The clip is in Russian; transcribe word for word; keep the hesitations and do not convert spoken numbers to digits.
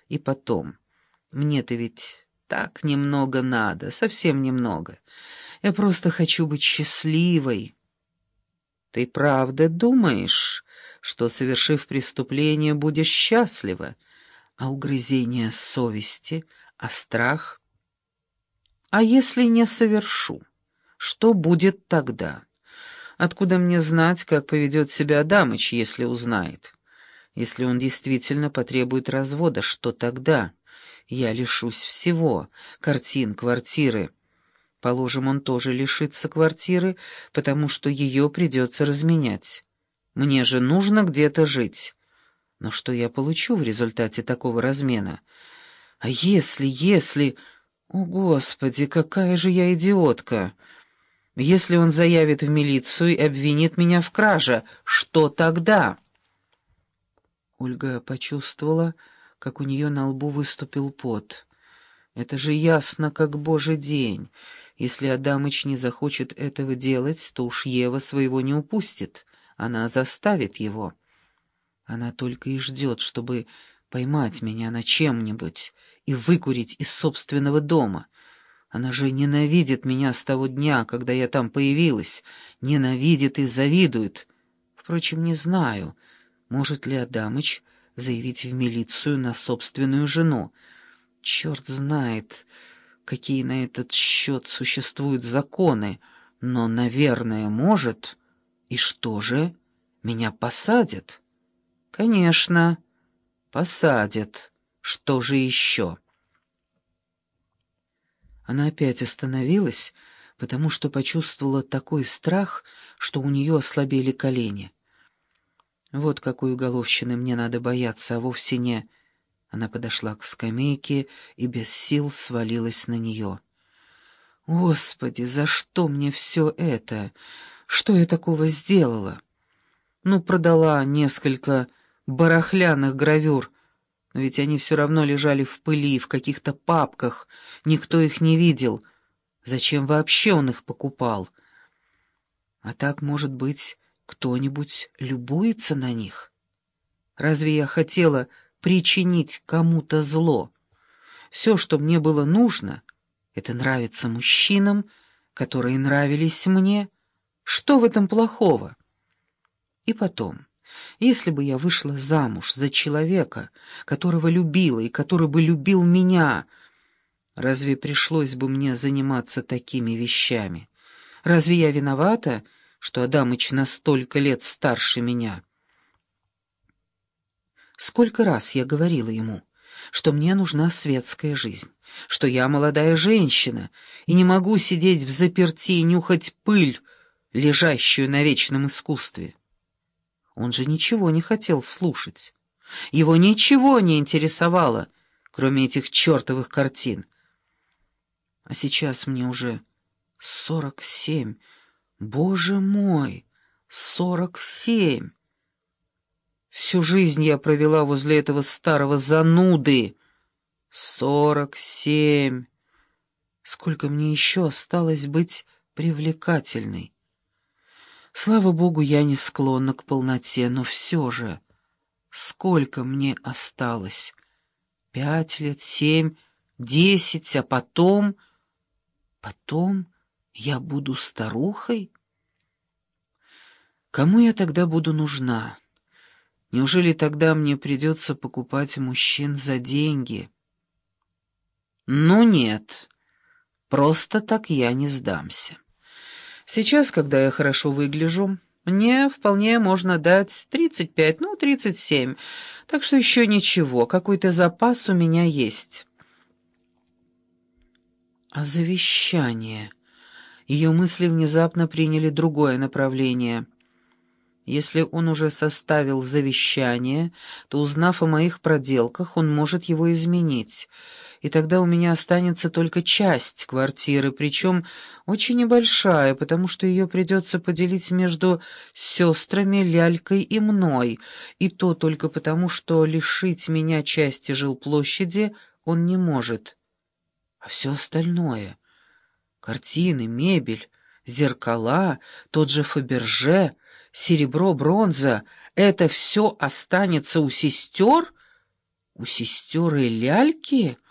И потом, мне-то ведь так немного надо, совсем немного. Я просто хочу быть счастливой. Ты правда думаешь, что, совершив преступление, будешь счастлива? А угрызение совести, а страх? А если не совершу? Что будет тогда? Откуда мне знать, как поведет себя Адамыч, если узнает? Если он действительно потребует развода, что тогда? Я лишусь всего: картин, квартиры. Положим, он тоже лишится квартиры, потому что ее придется разменять. Мне же нужно где-то жить. Но что я получу в результате такого размена? А если, если... О, Господи, какая же я идиотка! Если он заявит в милицию и обвинит меня в краже, что тогда? Ольга почувствовала, как у нее на лбу выступил пот. Это же ясно, как божий день. Если Адамыч не захочет этого делать, то уж Ева своего не упустит. Она заставит его. Она только и ждет, чтобы поймать меня на чем-нибудь и выкурить из собственного дома. Она же ненавидит меня с того дня, когда я там появилась. Ненавидит и завидует. Впрочем, не знаю, может ли Адамыч заявить в милицию на собственную жену. Черт знает, какие на этот счет существуют законы, но, наверное, может. И что же? Меня посадят? Конечно, посадят. Что же еще? Она опять остановилась, потому что почувствовала такой страх, что у нее ослабели колени. Вот какой уголовщины мне надо бояться, а вовсе не... Она подошла к скамейке и без сил свалилась на нее. Господи, за что мне все это? Что я такого сделала? Ну, продала несколько барахляных гравюр, но ведь они все равно лежали в пыли, в каких-то папках, никто их не видел. Зачем вообще он их покупал? А так, может быть, кто-нибудь любуется на них? Разве я хотела причинить кому-то зло? Все, что мне было нужно, это нравиться мужчинам, которые нравились мне. Что в этом плохого? И потом, если бы я вышла замуж за человека, которого любила и который бы любил меня, разве пришлось бы мне заниматься такими вещами? Разве я виновата, что Адамыч на столько лет старше меня? Сколько раз я говорила ему, что мне нужна светская жизнь, что я молодая женщина и не могу сидеть взаперти и нюхать пыль, лежащую на вечном искусстве. Он же ничего не хотел слушать. Его ничего не интересовало, кроме этих чертовых картин. А сейчас мне уже сорок семь. Боже мой, сорок семь! Всю жизнь я провела возле этого старого зануды. Сорок семь! Сколько мне еще осталось быть привлекательной? Слава богу, я не склонна к полноте, но все же... Сколько мне осталось? Пять лет, семь, десять, а потом... Потом я буду старухой? Кому я тогда буду нужна? Неужели тогда мне придется покупать мужчин за деньги? Ну нет, просто так я не сдамся. Сейчас, когда я хорошо выгляжу, мне вполне можно дать тридцать пять, ну, тридцать семь, так что еще ничего, какой-то запас у меня есть. А завещание? Ее мысли внезапно приняли другое направление. Если он уже составил завещание, то, узнав о моих проделках, он может его изменить, и тогда у меня останется только часть квартиры, причем очень небольшая, потому что ее придется поделить между сестрами, Лялькой и мной, и то только потому, что лишить меня части жилплощади он не может. А все остальное — картины, мебель, зеркала, тот же Фаберже, серебро, бронза — это все останется у сестер? У сестер и ляльки?